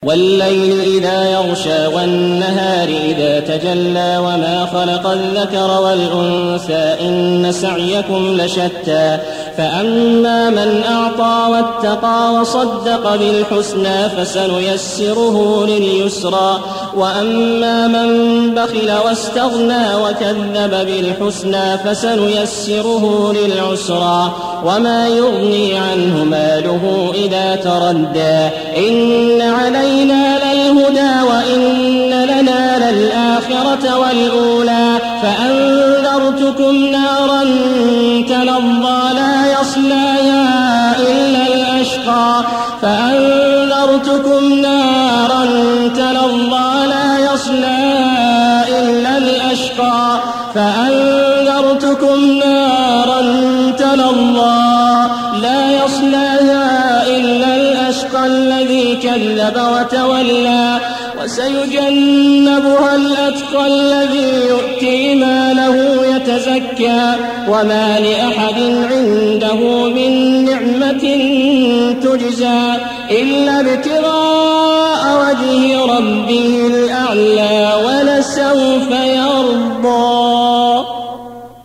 وَاللَّيْلِ إِذَا يَغْشَىٰ وَالنَّهَارِ إِذَا تَجَلَّىٰ وَمَا خَلَقَ الذَّكَرَ وَالْأُنثَىٰ إِنَّ سَعْيَكُمْ لَشَتَّىٰ فَأَمَّا مَنْ أَعْطَىٰ وَاتَّقَىٰ وَصَدَّقَ بِالْحُسْنَىٰ فَسَنُيَسِّرُهُ لِلْيُسْرَىٰ وَأَمَّا مَن بَخِلَ وَاسْتَغْنَىٰ وَكَذَّبَ بِالْحُسْنَىٰ فَسَنُيَسِّرُهُ لِلْعُسْرَىٰ وَمَا يُغْنِي عَنْهُ مَالُهُ إِذَا تَرَدَّىٰ إِنَّ عَلَيْنَا لَلْهُدَىٰ وَإِنَّ لَنَا لَلْآخِرَةَ وَالْأُولَىٰ فَأَنذَرْتُكُمْ نَارًا تَلَظَّىٰ لَا يَصْلَاهَا إِلَّا الْأَشْقَى فَأَنذَرْتُكُمْ نَارًا تَلَظَّىٰ لَا يَصْلَاهَا إِلَّا الْأَشْقَى فَأَنذَرْتُكُمْ نَارًا تَلَظَّىٰ لَا يَصْلَاهَا إِلَّا الْأَشْقَى الَّذِي كَذَّبَ وَتَوَلَّىٰ وَسَيُجَنَّبُهَا الْأَتْقَى الَّذِي يُؤْتِي مَالَهُ يَتَزَكَّىٰ وَمَا لِأَحَدٍ عِندَهُ مِن نِّعْمَةٍ تُجْزَىٰ إِلَّا ابْتِغَاءَ وَجْهِ رَبِّهِ الْأَعْلَىٰ وَلَسَوْفَ يَرْضَىٰ